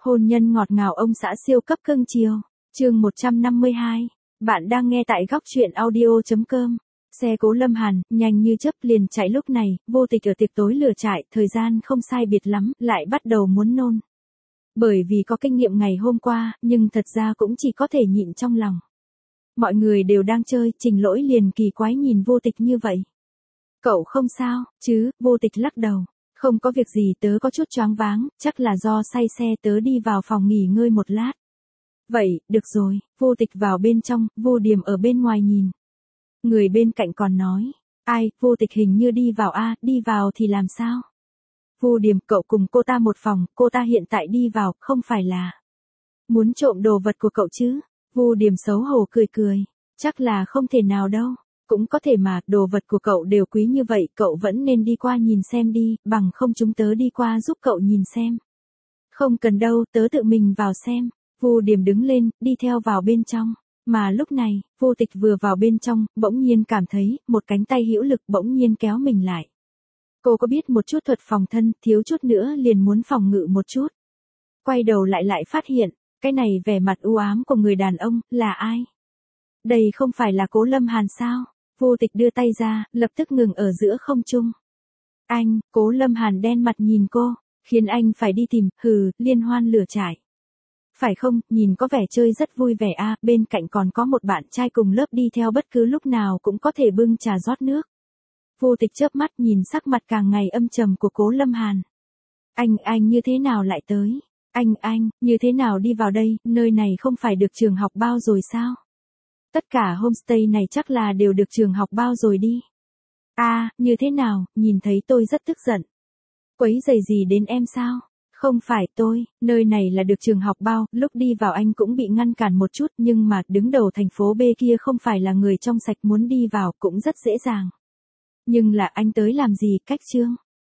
Hôn nhân ngọt ngào ông xã siêu cấp cưng chiều. Chương 152. Bạn đang nghe tại góc truyện audio.com. Xe Cố Lâm Hàn, nhanh như chớp liền chạy lúc này, Vô Tịch ở tiệc tối lửa trại, thời gian không sai biệt lắm, lại bắt đầu muốn nôn. Bởi vì có kinh nghiệm ngày hôm qua, nhưng thật ra cũng chỉ có thể nhịn trong lòng. Mọi người đều đang chơi, Trình Lỗi liền kỳ quái nhìn Vô Tịch như vậy. Cậu không sao, chứ? Vô Tịch lắc đầu. Không có việc gì, tớ có chút choáng váng, chắc là do say xe, tớ đi vào phòng nghỉ ngơi một lát. Vậy, được rồi. Vô Tịch vào bên trong, Vô Điềm ở bên ngoài nhìn. Người bên cạnh còn nói, ai? Vô Tịch hình như đi vào a, đi vào thì làm sao? Vô Điềm, cậu cùng cô ta một phòng, cô ta hiện tại đi vào, không phải là muốn trộm đồ vật của cậu chứ? Vô Điềm xấu hổ cười cười, chắc là không thể nào đâu. Cũng có thể mà, đồ vật của cậu đều quý như vậy, cậu vẫn nên đi qua nhìn xem đi, bằng không chúng tớ đi qua giúp cậu nhìn xem. Không cần đâu, tớ tự mình vào xem. Vô Điềm đứng lên, đi theo vào bên trong. Mà lúc này, Vô Tịch vừa vào bên trong, bỗng nhiên cảm thấy, một cánh tay hữu lực bỗng nhiên kéo mình lại. Cô có biết một chút thuật phòng thân, thiếu chút nữa liền muốn phòng ngự một chút. Quay đầu lại phát hiện, cái này vẻ mặt u ám của người đàn ông, là ai? Đây không phải là Cố Lâm Hàn sao? Vô Tịch đưa tay ra, lập tức ngừng ở giữa không trung. Anh, Cố Lâm Hàn đen mặt nhìn cô, khiến anh phải đi tìm, liên hoan lửa trại. Phải không, nhìn có vẻ chơi rất vui vẻ a, bên cạnh còn có một bạn trai cùng lớp đi theo, bất cứ lúc nào cũng có thể bưng trà rót nước. Vô Tịch chớp mắt nhìn sắc mặt càng ngày âm trầm của Cố Lâm Hàn. Anh như thế nào lại tới? Anh, như thế nào đi vào đây, nơi này không phải được trường học bao rồi sao? Tất cả homestay này chắc là đều được trường học bao rồi đi. Như thế nào, nhìn thấy tôi rất tức giận. Quấy rầy gì đến em sao? Không phải tôi, nơi này là được trường học bao, lúc đi vào anh cũng bị ngăn cản một chút, nhưng mà đứng đầu thành phố B kia không phải là người trong sạch, muốn đi vào cũng rất dễ dàng. Nhưng là anh tới làm gì, cách trương?